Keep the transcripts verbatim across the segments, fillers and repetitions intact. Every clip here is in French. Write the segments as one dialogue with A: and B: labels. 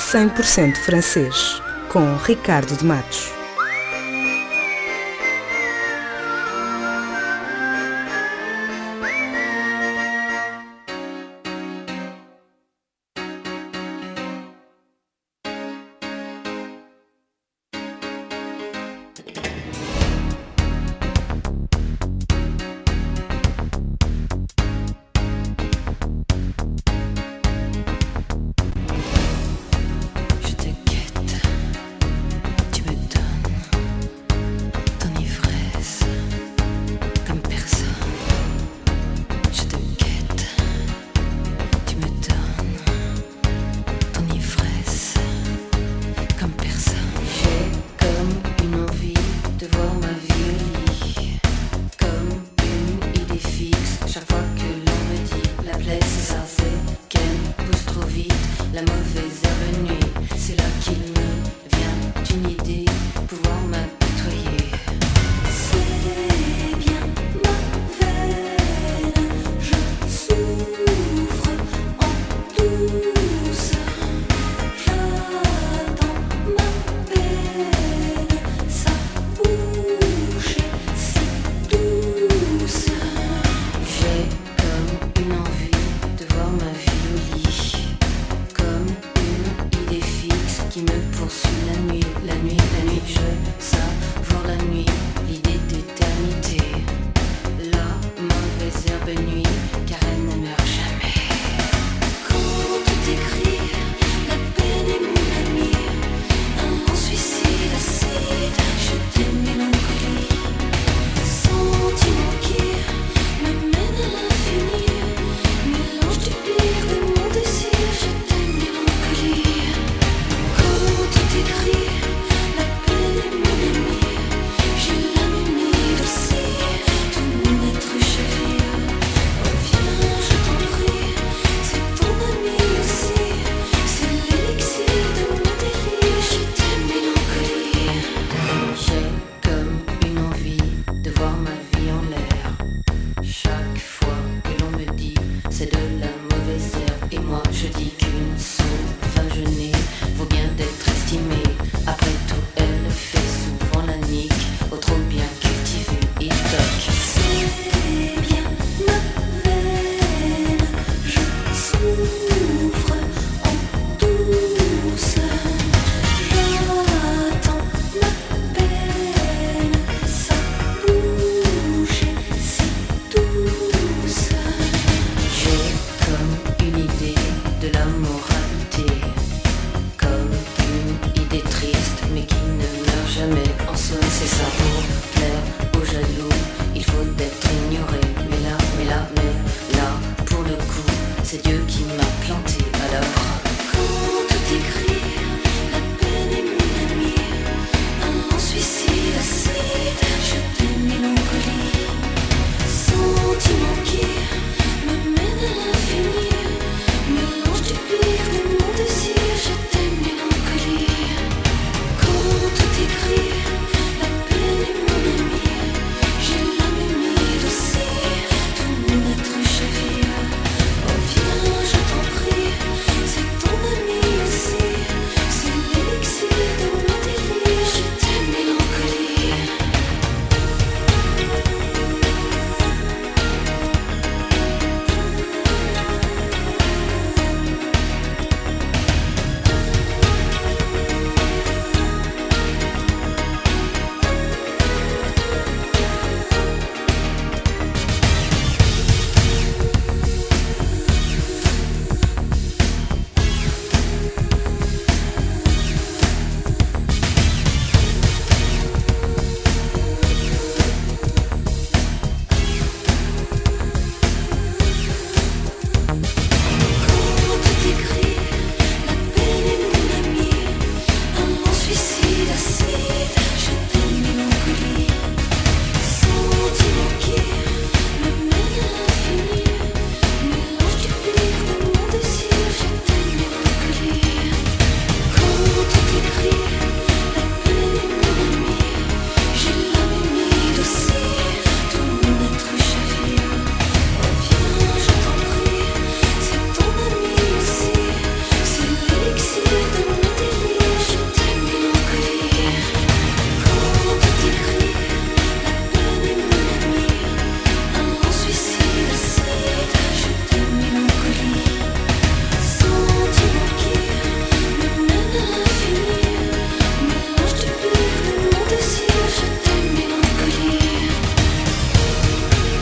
A: cem por cento francês, com Ricardo de Matos.
B: Je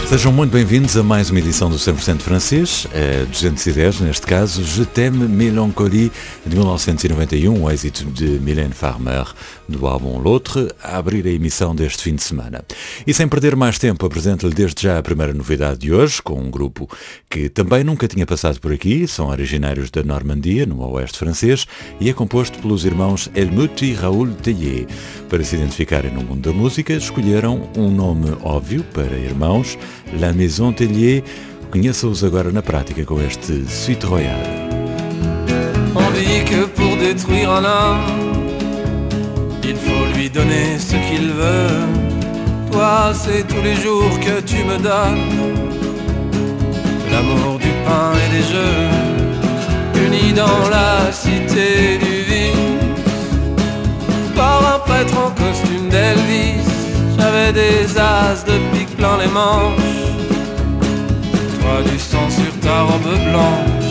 B: Sejam muito bem-vindos a mais uma edição do cem por cento francês, a duzentos e dez neste caso, Je t'aime Mélancolie de mil novecentos e noventa e um, o êxito de Mylène Farmer do álbum L'Autre, a abrir a emissão deste fim de semana. E sem perder mais tempo, apresento-lhe desde já a primeira novidade de hoje, com um grupo que também nunca tinha passado por aqui, são originários da Normandia, no oeste francês, e é composto pelos irmãos Helmut e Raoul Tellier. Para se identificarem no mundo da música, escolheram um nome óbvio para irmãos, La Maison Tellier. Conheça-os agora na prática com este Suite Royale.
C: On dit que pour détruire un homme, il faut lui donner ce qu'il veut. Toi, c'est tous les jours que tu me donnes l'amour, du pain et des jeux, unis dans la cité du vice. Par un prêtre en costume d'Elvis, j'avais des as de pique plein les manches, toi du sang sur ta robe blanche.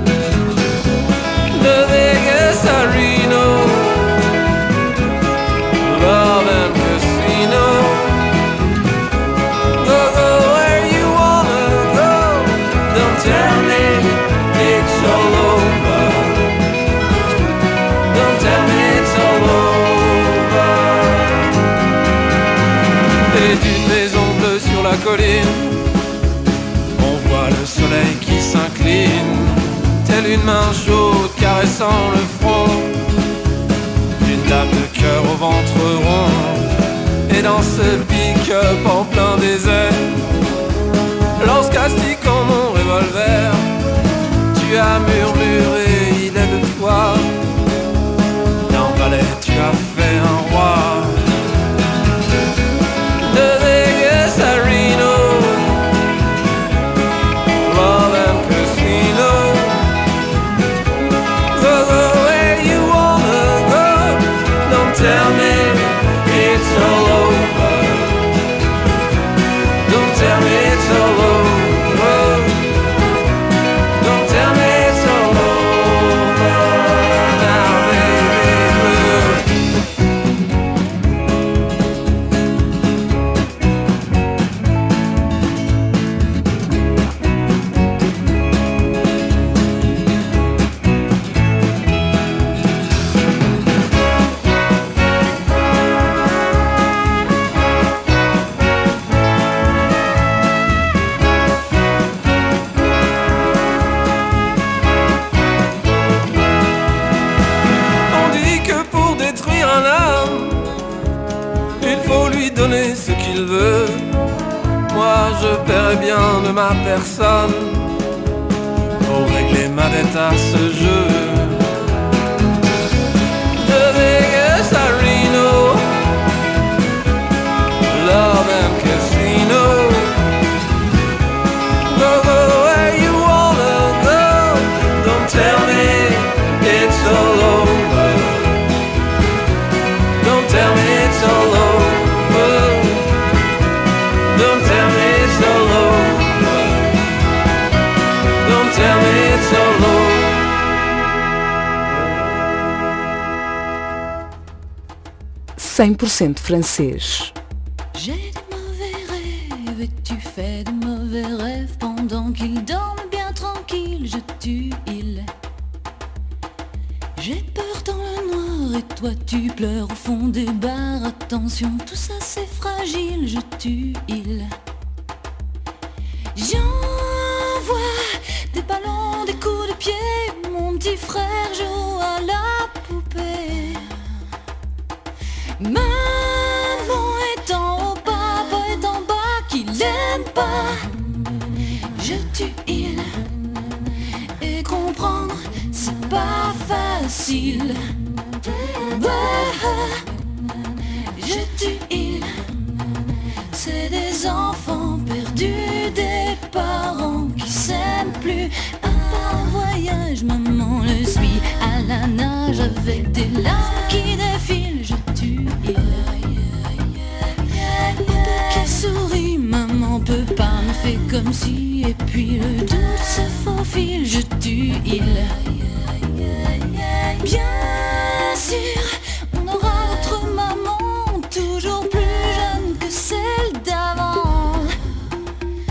C: De Vegas à Reno, love and casino. Go, go where you wanna go. Don't tell me it's all over. Don't tell me it's all over. Et d'une maison bleue sur la colline, on voit le soleil qui s'incline, telle une main chaude caressant le front d'une dame de cœur au ventre rond. Et dans ce pick-up en plein désert, lorsqu'astiquant mon revolver, tu as murmuré, il est de toi. D'un balai tu as fait un roi. De Vegas à Reno, love and casino. Go, go where you wanna go. Don't tell me it's all over. Don't tell me it's all over. Don't tell me it's all over. Now baby blue. On dit que pour détruire un homme, il faut lui donner ce qu'il veut. Moi je paierai bien de ma personne pour régler ma dette à ce jeu. De Vegas à Reno, love and casino. Go, go where you wanna go. Don't tell me it's all over. Don't tell me it's all over. Don't tell me it's all over. Don't tell me it's all over.
A: cem por cento francês.
D: J'ai de mauvais rêves et tu fais de mauvais rêves. Pendant qu'il dorme bien tranquille, je tue il. J'ai peur dans le noir et toi tu pleures au fond des bars. Attention, tout ça c'est fragile, je tue il. J'envoie des ballons, des coups de pied. Mon petit frère joue à la poupée. Maman est en haut, papa est en bas, qu'il aime pas. Je tue il. Et comprendre, c'est pas facile. Ouais, je tue il. C'est des enfants perdus, des parents qui s'aiment plus. Un voyage, maman le suit à la nage avec des larmes qui défilent. Je tue il. Papa qui sourit, maman peut pas, me fait comme si. Et puis le doute se faufile. Je tue il. Bien sûr, on aura notre maman toujours plus jeune que celle d'avant.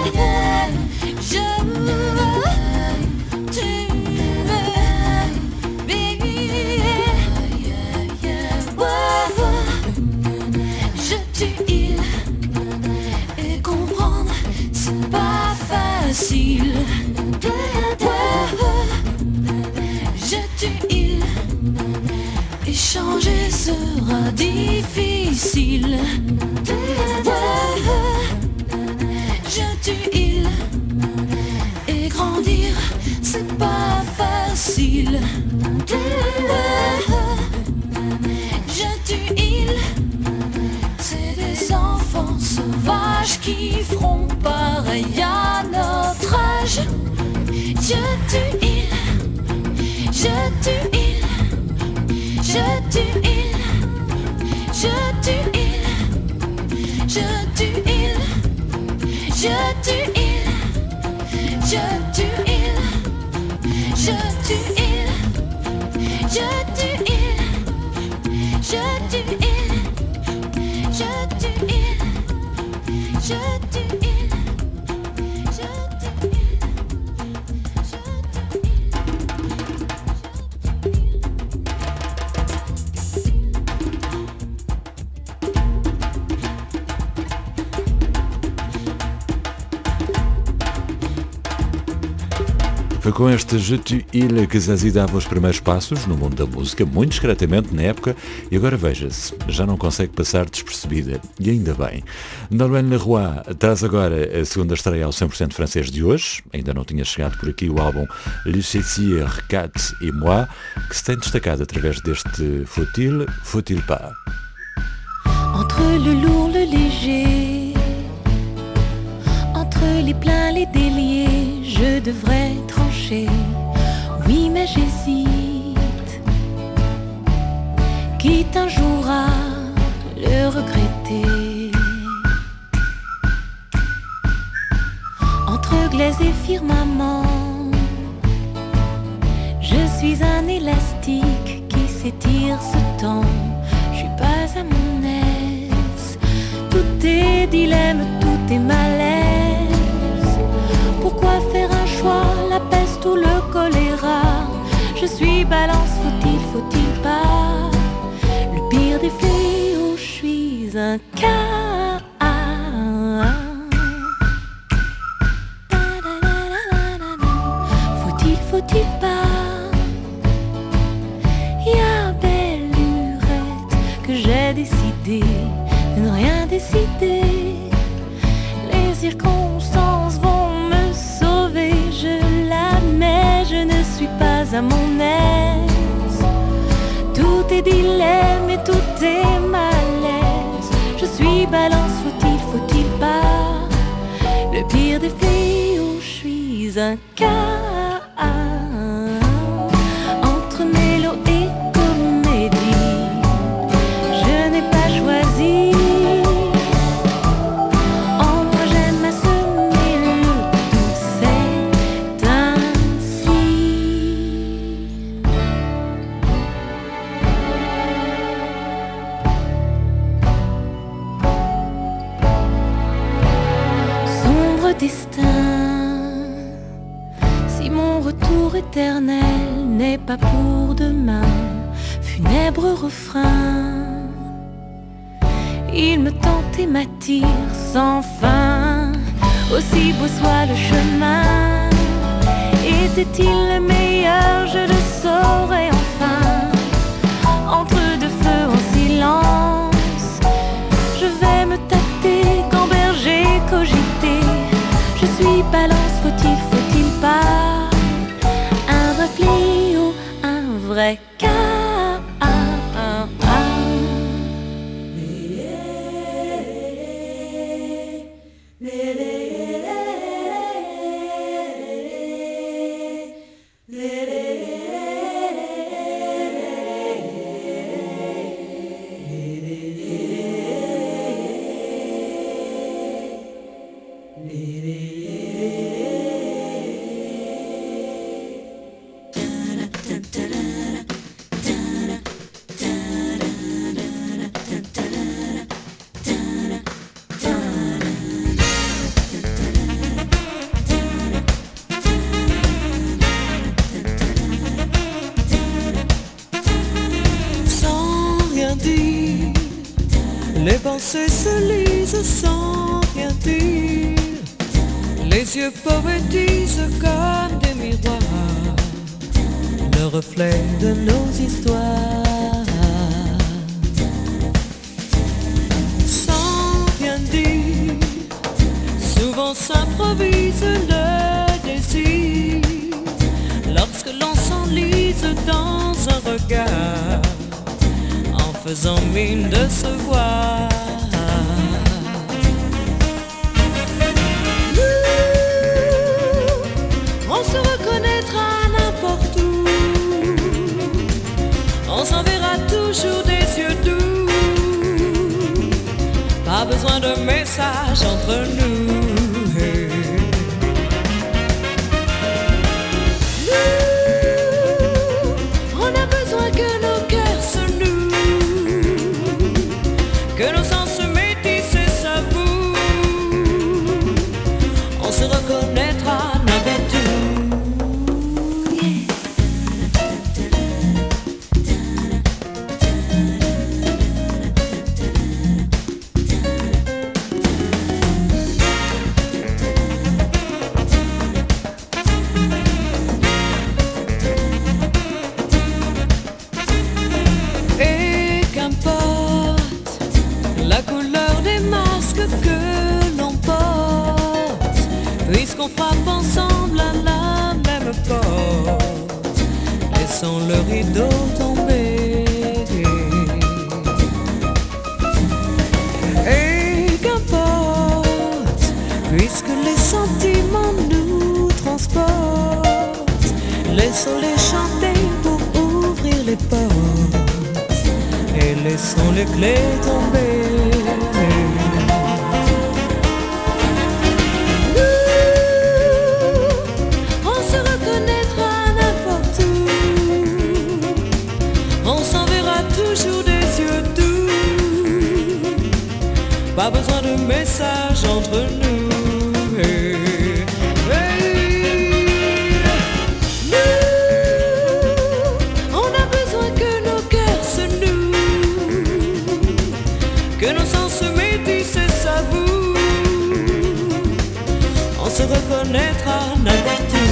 D: Changer sera difficile. Je tue il et grandir c'est pas facile. Je tue il, c'est des enfants sauvages qui feront pareil à notre âge. Je tue il, je tue il. Je tue il, je tue il, je tue il, je tue il, je tue il, je tue il, je tue il, je tue il, je tue il, je tue il.
B: Foi com este Je tue il que Zazie dava os primeiros passos no mundo da música, muito discretamente na época, e agora veja-se, já não consegue passar despercebida, e ainda bem. Nolwenn Leroy traz agora a segunda estreia ao cem por cento francês de hoje, ainda não tinha chegado por aqui o álbum Le Chessier, Kat et Moi, que se tem destacado através deste Faut-il, Faut-il pas.
E: Entre le lourd, le léger, entre les pleins, les déliés, je devrais trancher, oui mais j'hésite, quitte un jour à le regretter. Entre glaise et firmament, je suis un élastique qui s'étire ce temps, je suis pas à mon aise, tout est dilemme, tout est malaise. Pourquoi faire un choix, la peste ou le choléra? Je suis balance, faut-il, faut-il pas? Le pire des fléaux, je suis un cas. Faut-il, faut-il pas? Y'a belle lurette que j'ai décidé de ne rien décider. Les circonstances vont me sauver, je l'admets, je ne suis pas à mon aise. Tout est dilemme et tout est malaise. Je suis balance, faut-il, faut-il pas? Le pire des fléaux, je suis un cas. Entre mélo et comédie, je n'ai pas choisi. Destin, si mon retour éternel n'est pas pour demain, funèbre refrain, il me tente et m'attire sans fin, aussi beau soit le chemin. Était-il le meilleur, je le saurais enfin. Entre deux feux en silence, je vais me tâter, gamberger, cogiter. Je suis balance, faut-il, faut-il pas? Un vrai fléau, un vrai cas.
F: pensées se lisent sans rien dire. Les yeux poétisent comme des miroirs, le reflet de nos histoires. Sans rien dire, souvent s'improvise le désir, lorsque l'on s'enlise dans un regard, en faisant mine de se voir. On se reconnaîtra n'importe où, on s'enverra toujours des yeux doux, pas besoin de message entre nous. Nous, on a besoin que nos cœurs se nouent, que nos sens se métissent et s'avouent, on se reconnaîtra n'importe où. Puisqu'on frappe ensemble à la même porte, laissons le rideau tomber. Et qu'importe, puisque les sentiments nous transportent, laissons-les chanter pour ouvrir les portes, et laissons les clés tomber. Pas besoin de message entre nous. Hey, hey. Nous, on a besoin que nos cœurs se nouent, que nos sens se métissent et s'avouent, on se reconnaîtra n'importe où.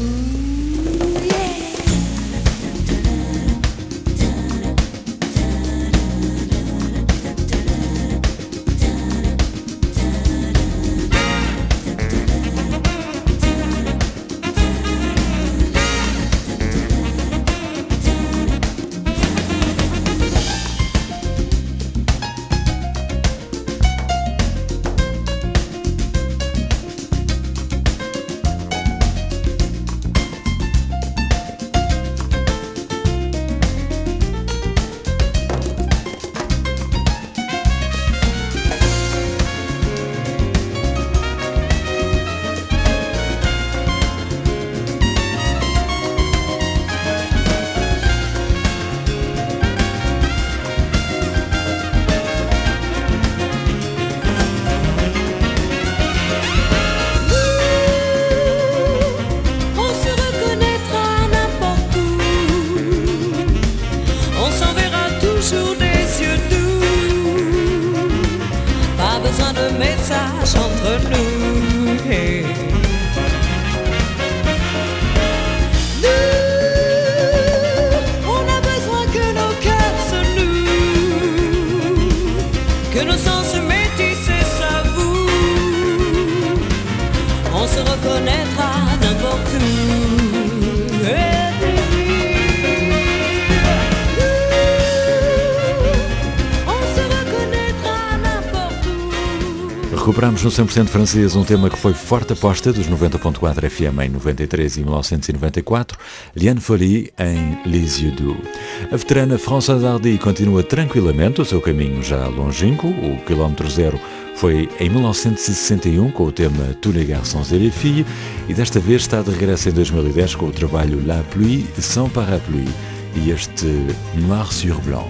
B: Recuperamos no cem por cento francês um tema que foi forte aposta dos noventa ponto quatro F M em noventa e três e mil novecentos e noventa e quatro, Liane Folie em Les Yeux Doux. A veterana Françoise Hardy continua tranquilamente o seu caminho já longínquo. O quilómetro zero foi em mil novecentos e sessenta e um com o tema Tous les garçons et les filles e desta vez está de regresso em dois mil e dez com o trabalho La pluie sans parapluie e este Noir sur blanc.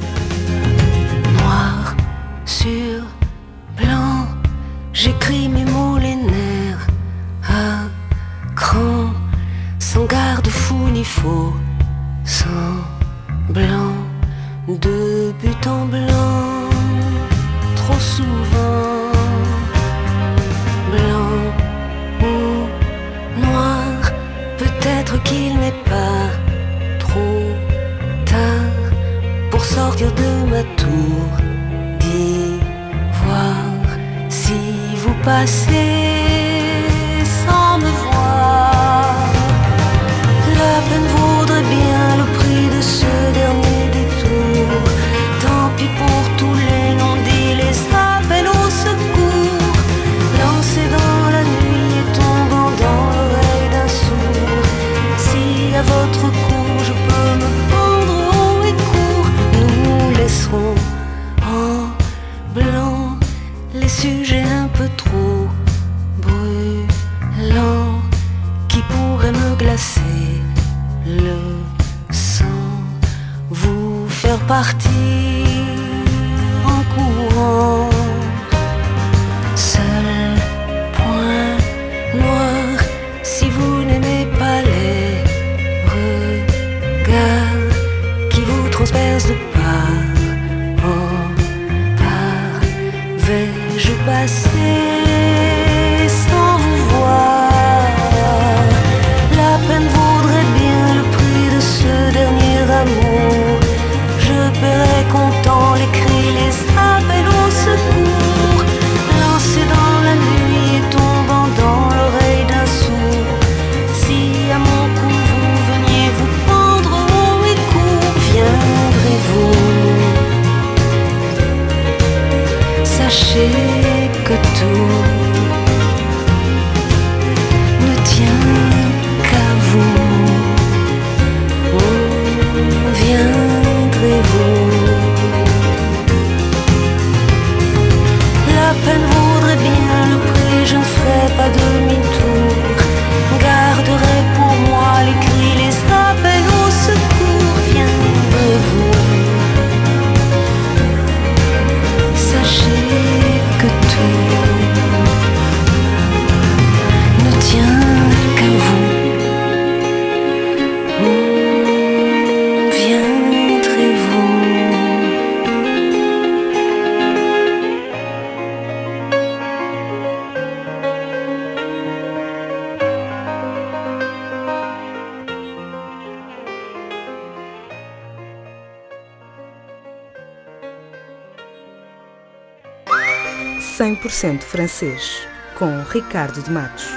G: Noir sur blanc, j'écris mes mots, les nerfs à cran, sans garde-fou ni faux, sans blanc, de but en blanc. autour d'ivoire. Si vous passez sans me voir, la peine vaudrait bien le prix de ce dernier détour. Tant pis pour tous les non-dits, les appels au secours, lancés dans la nuit et tombant dans l'oreille d'un sourd. Si à votre cou je peux me pendre haut et court, nous laisserons en blanc les sujets un peu trop brûlants qui pourraient me glacer le sang, vous faire partir en courant. Seul point noir, si vous n'aimez pas les regards qui vous transpercent de part en part, vais-je passer sans vous voir? La peine vaudrait bien le prix de ce dernier amour. Je paierai comptant les cris, les appels au secours, lancés dans la nuit et tombant dans l'oreille d'un sourd. Si à mon cou vous veniez vous pendre haut et court, viendrez-vous? Sachez que tout ne tient qu'à vous. Oh, viendrez-vous? La peine vaudrait bien le prix, je ne ferai pas demi-tour. Garderai pour moi les cris, les appels au secours. Viendrez-vous? Sachez que tout ne tient qu'à vous. Où viendrez-vous?
A: cem por cento francês, com Ricardo de Matos.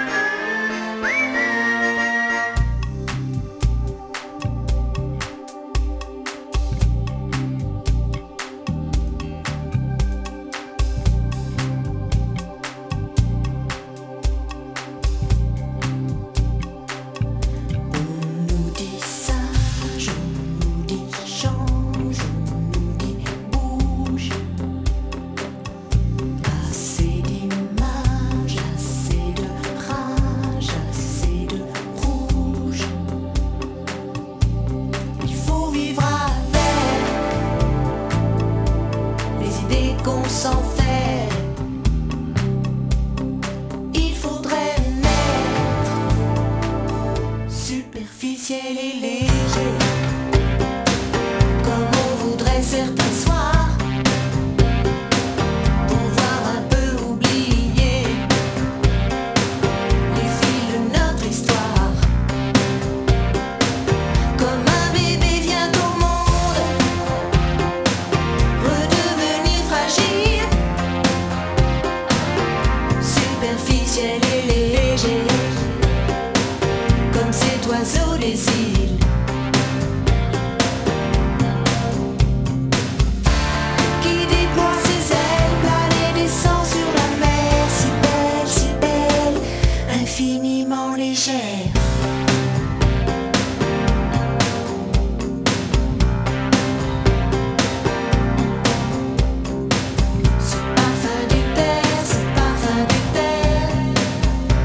D: Assez d'images, assez de rage, assez de rouge. Il faut vivre avec les idées qu'on s'en fait. Il faudrait mettre superficiel et léger, comme on voudrait certains soirs, pouvoir un peu oublier les fils de notre histoire. Comme un bébé vient au monde, redevenir fragile, superficiel et léger, comme cet oiseau des îles qui déploie ses ailes, plane et descend sur la mer, si belle, si belle, infiniment légère. Ce parfum du père, ce parfum du père,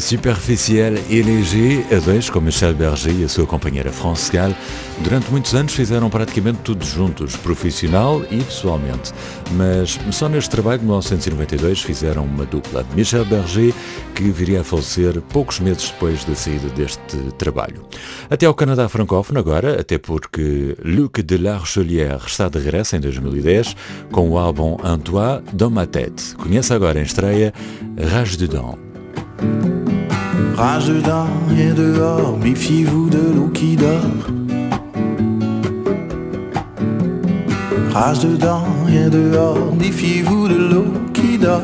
B: Superficiel e léger, a dois, com Michel Berger e a sua companheira France Gall, durante muitos anos fizeram praticamente tudo juntos, profissional e pessoalmente. Mas só neste trabalho de mil novecentos e noventa e dois fizeram uma dupla. Michel Berger, que viria a falecer poucos meses depois da saída deste trabalho. Até ao Canadá francófono agora, até porque Luc de la Rochelière está de regresso em dois mil e dez com o álbum Un Toit dans ma tête. Conheça agora em estreia Rage dedans.
H: Rage dedans et dehors, méfiez-vous de l'eau qui dort. Rage dedans et dehors, méfiez-vous de l'eau qui dort.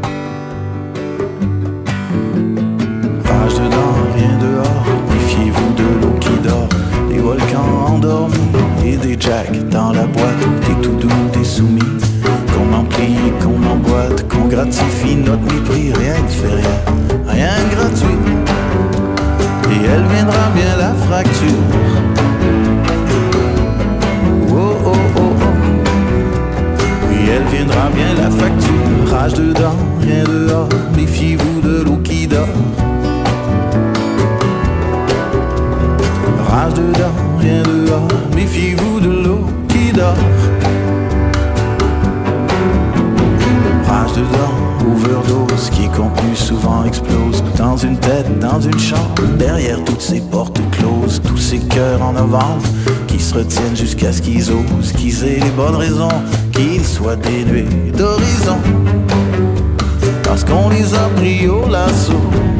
H: Rage dedans, rien dehors, méfiez-vous de l'eau qui dort. Des volcans endormis et des jacks dans la boîte, des tout doux, des soumis, qu'on emplit, qu'on emboîte, qu'on gratifie notre mépris, rien ne fait rien, rien de gratuit. Et elle viendra bien la fracture. Oh oh oh oh. Et elle viendra bien la facture. Rage dedans, rien dehors, méfiez-vous de l'eau qui dort. Rage dedans, rien dehors, méfiez-vous de l'eau qui dort. Rage dedans, overdose, qui est contenu souvent explose. Dans une tête, dans une chambre, derrière toutes ces portes closes. Tous ces cœurs en novembre, qui se retiennent jusqu'à ce qu'ils osent, qu'ils aient les bonnes raisons, qu'ils soient dénués d'horizon. Parce qu'on les a pris au lasso.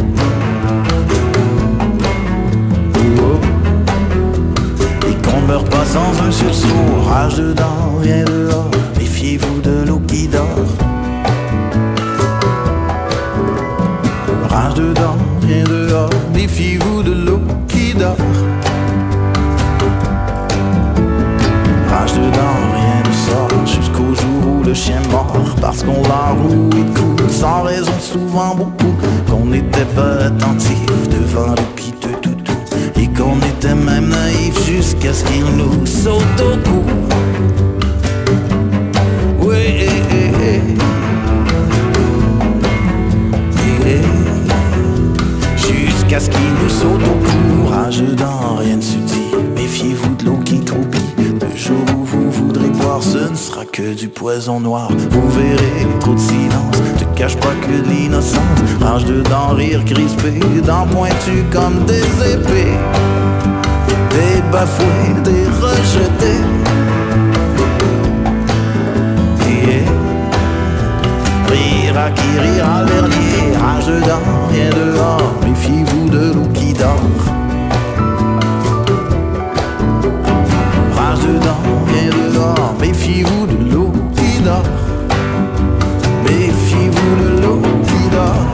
H: On meurt pas sans un sursaut. Rage dedans, rien dehors, méfiez-vous de l'eau qui dort. Rage dedans, rien dehors, méfiez-vous de l'eau qui dort. Rage dedans, rien ne sort, jusqu'au jour où le chien mord. Parce qu'on l'enroue et coule, sans raison souvent beaucoup. Qu'on n'était pas attentif devant le piteux toutou. Et qu'on était même naïf jusqu'à ce qu'il nous saute au cou. Oui, eh, eh, eh. Eh, eh. Jusqu'à ce qu'il nous saute au cou. Rage dedans, rien ne se dit, méfiez-vous de l'eau qui croupit. Le jour où vous voudrez boire, ce ne sera que du poison noir. Vous verrez, trop de silence te cache pas que de l'innocence. Rage dedans, rire crispé, dents pointues comme des épées. Des bafoués, des rejetés. Yeah. Rire à qui rira vernier. Rage dedans, rien dehors, méfiez-vous de l'eau qui dort. Rage dedans, rien dehors, méfiez-vous de l'eau qui dort. Méfiez-vous de l'eau qui dort.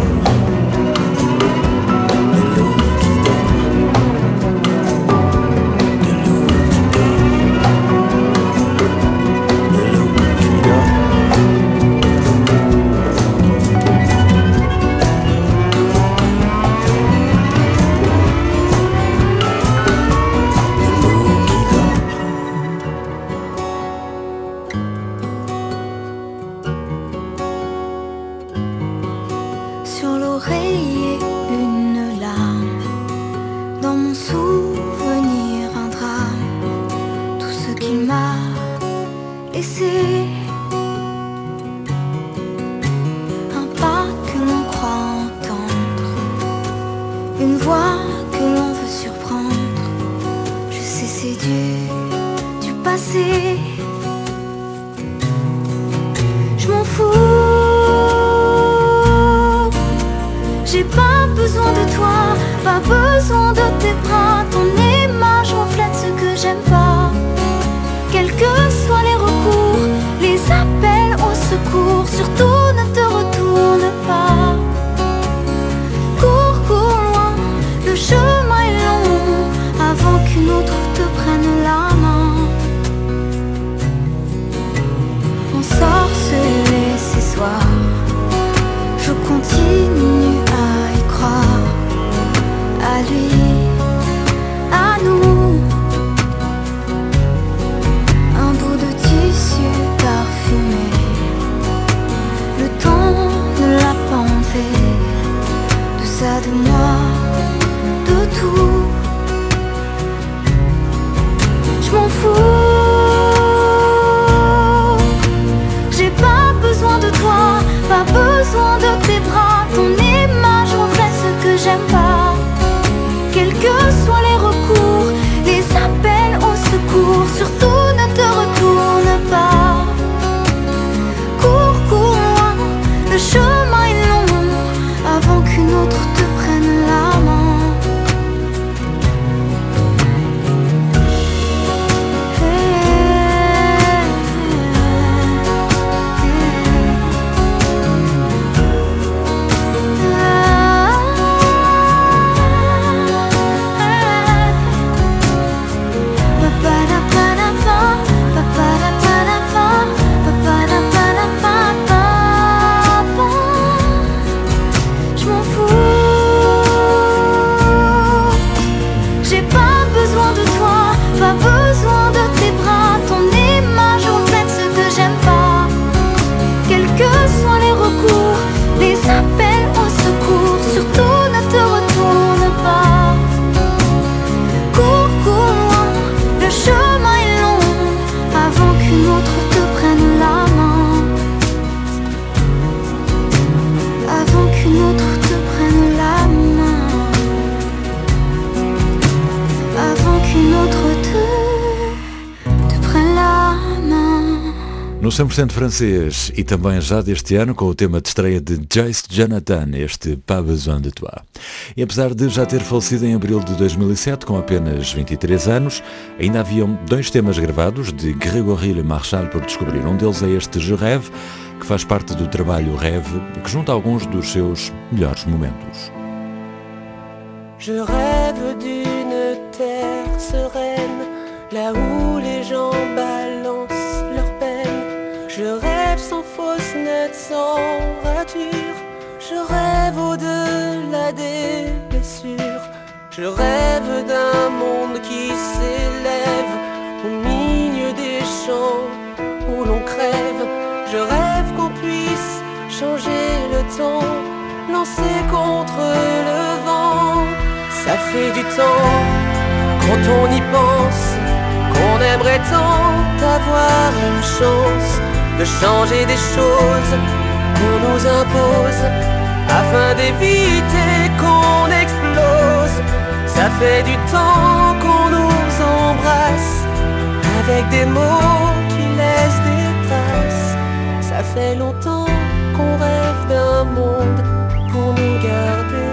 B: No cem por cento francês e também já deste ano com o tema de estreia de Joyce Jonathan, este Pas besoin de toi. E apesar de já ter falecido em abril de dois mil e sete com apenas vinte e três anos, ainda haviam dois temas gravados de Grégory Le Marchal por descobrir. Um deles é este Je Rêve, que faz parte do trabalho Rêve, que junta alguns dos seus melhores momentos.
I: Je rêve d'une terre sereine, là où les gens balancent leur peine. Je rêve sans fausse note, sans rature. Je rêve au-delà des blessures. Je rêve d'un monde qui s'élève au milieu des champs où l'on crève. Je rêve qu'on puisse changer le temps, lancer contre le vent. Ça fait du temps, quand on y pense, qu'on aimerait tant avoir une chance de changer des choses qu'on nous impose, afin d'éviter qu'on explose. Ça fait du temps qu'on nous embrasse, avec des mots qui laissent des traces. Ça fait longtemps qu'on rêve d'un monde pour nous garder.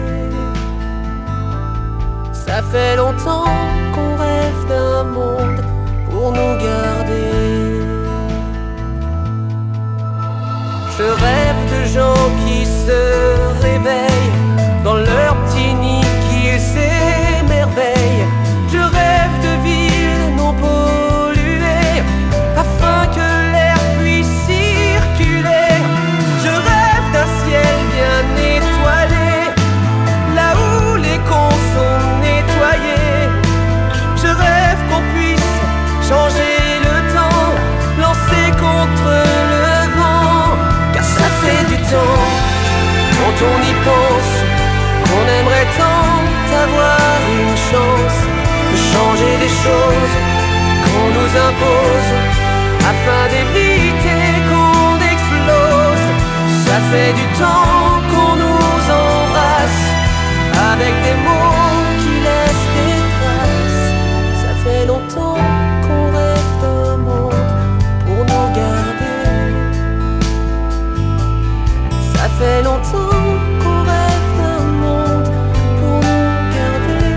I: Ça fait longtemps qu'on rêve d'un monde pour nous garder. Je rêve de gens qui se réveillent dans leur petit nid, qui s'émerveillent. Je rêve de villes non polluées, afin que l'air puisse circuler. Je rêve d'un ciel bien étoilé, là où les cons sont nettoyés. Je rêve qu'on puisse changer le temps, lancer contre le vent. Car ça fait du temps, quand on y pense, qu'on aimerait tant avoir une chance de changer des choses qu'on nous impose, afin d'éviter qu'on explose. Ça fait du temps qu'on nous embrasse, avec des mots qui laissent des traces. Ça fait longtemps qu'on rêve d'un monde pour nous garder. Ça fait longtemps qu'on rêve d'un monde pour nous garder.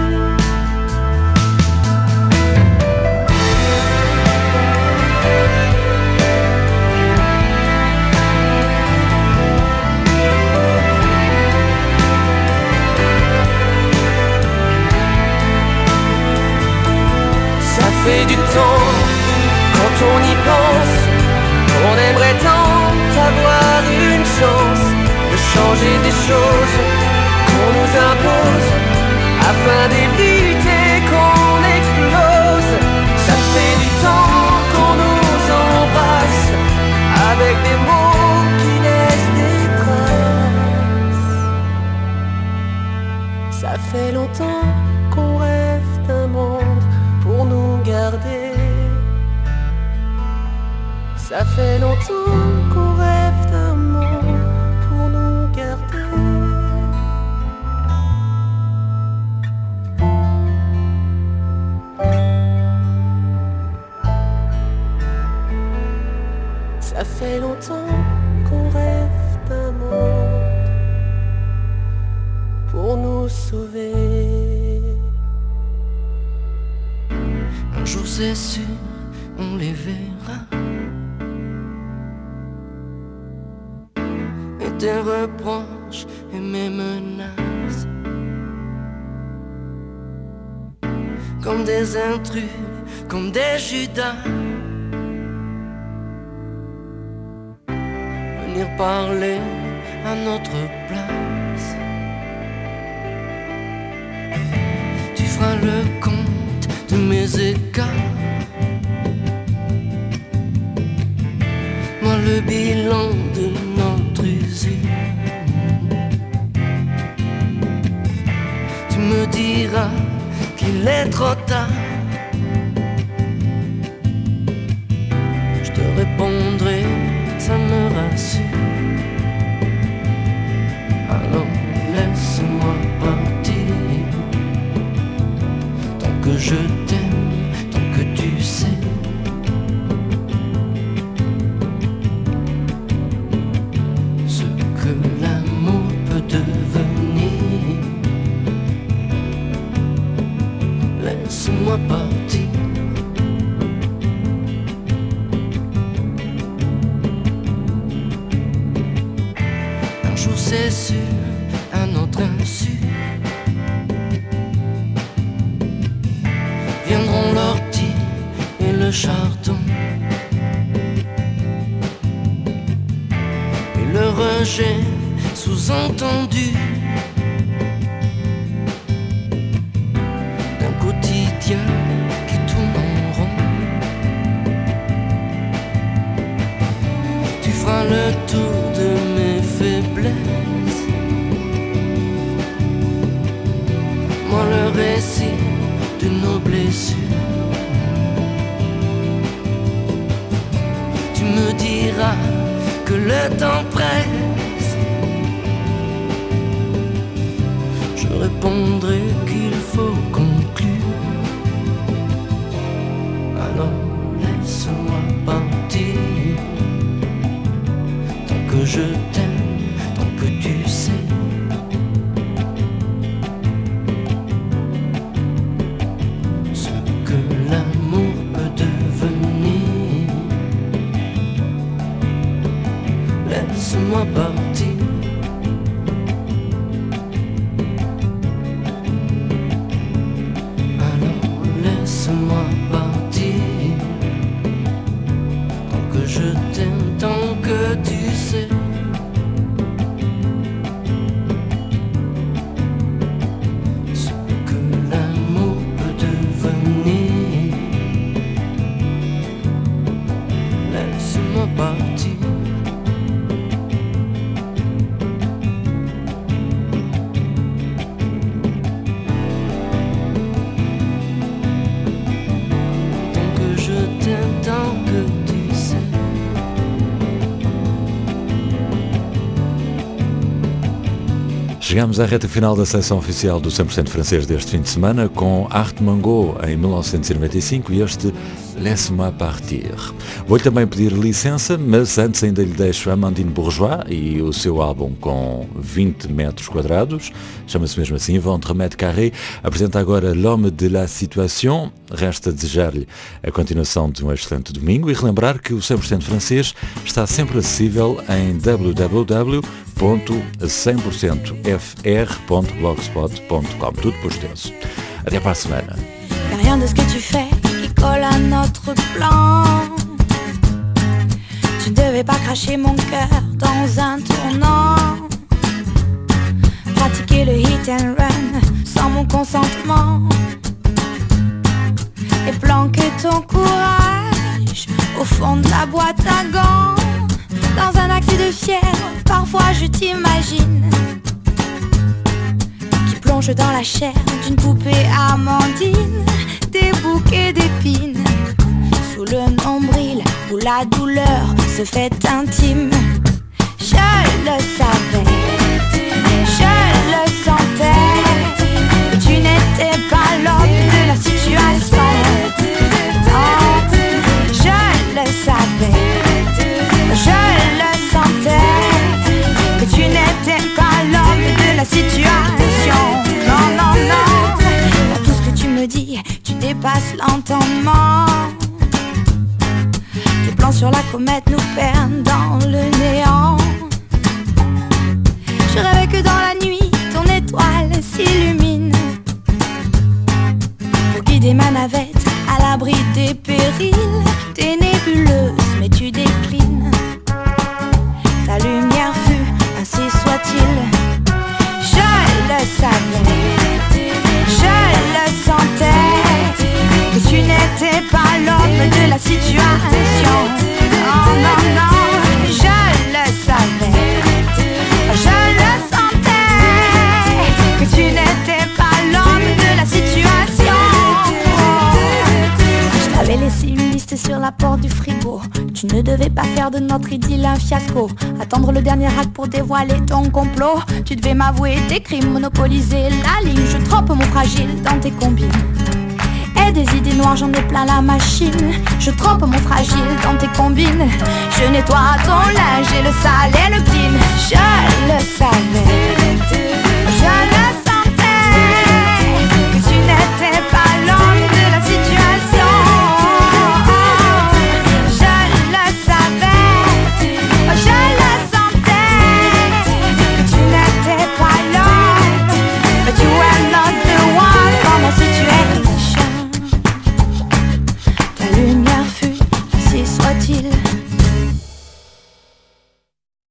I: Ça fait du temps, quand on y pense, on aimerait tant avoir une chance de changer des choses qu'on nous impose, afin d'éviter qu'on explose. Ça fait du temps qu'on nous embrasse, avec des mots qui laissent des traces. Ça fait longtemps qu'on rêve d'un monde pour nous garder. Ça fait longtemps qu'on rêve d'un monde pour nous garder. Ça fait longtemps qu'on rêve d'un monde pour nous sauver.
J: Un jour c'est sûr, on les verra. Et tes reproches et mes menaces, comme des intrus, comme des Judas, venir parler à notre place. Tu feras le compte de mes écarts, moi le bilan de notre usure. Tu me diras qu'il est trop tard, je te répondrai, ça me rassure. Alors laisse-moi partir, tant que je t'aime, tant que tu sais c'est sûr, à notre insu. Viendront l'ortie et le chardon, et le rejet sous-entendu d'un quotidien qui tourne en rond. Tu feras le tour de mes faiblesses, moi le récit de nos blessures. Tu me diras que le temps presse, je répondrai qu'il faut conclure. Alors laisse-moi partir, tant que je t'aime, tant que tu sais. Laisse-moi partir. Alors laisse-moi partir, tant que je t'aime, tant que tu sais. Ce que l'amour peut devenir. Laisse-moi partir.
B: Chegamos à reta final da seleção oficial do cem por cento francês deste fim de semana com Art Mango em mil novecentos e noventa e cinco e este Laisse-moi partir. Vou-lhe também pedir licença, mas antes ainda lhe deixo Amandine Bourgeois e o seu álbum com vinte metros quadrados, chama-se mesmo assim, Ventre Carré, apresenta agora L'Homme de la Situation. Resta desejar-lhe a continuação de um excelente domingo e relembrar que o cem por cento francês está sempre acessível em w w w ponto cem por cento f r ponto blogspot ponto com, tudo por extenso. Até para a semana.
D: Y'a rien de ce que tu fais qui colle à notre plan. Tu ne devais pas cracher mon cœur dans un tournant, pratiquer le hit and run sans mon consentement et planquer ton courage au fond de la boîte à gants. Dans un accès de fièvre, parfois je t'imagine qui plonge dans la chair d'une poupée Amandine, des bouquets d'épines sous le nombril où la douleur se fait intime. Je le savais, je le sentais, tu n'étais pas l'homme de la situation. Oh, je le savais, je le sentais, que tu n'étais pas l'homme de la situation. Non, non, non, dans tout ce que tu me dis, tu dépasses l'entendement. Tes plans sur la comète nous perdent dans le néant. Je rêvais que dans la nuit, ton étoile s'illumine pour guider ma navette à l'abri des périls. T'es nébuleuse, mais tu déclines. Ta lumière fut, ainsi soit-il. Je le savais, je le sentais, que tu n'étais pas l'homme de la situation. Oh non, non, je le savais, je le sentais, que tu n'étais pas l'homme de la situation. Je t'avais laissé une liste sur la porte du frigo. Tu ne devais pas faire de notre idylle un fiasco. Attendre le dernier acte pour dévoiler ton complot. Tu devais m'avouer tes crimes, monopoliser la ligne. Je trempe mon fragile dans tes combines. Et des idées noires, j'en ai plein la machine. Je trempe mon fragile dans tes combines. Je nettoie ton linge et le sale et le clean. Je le savais,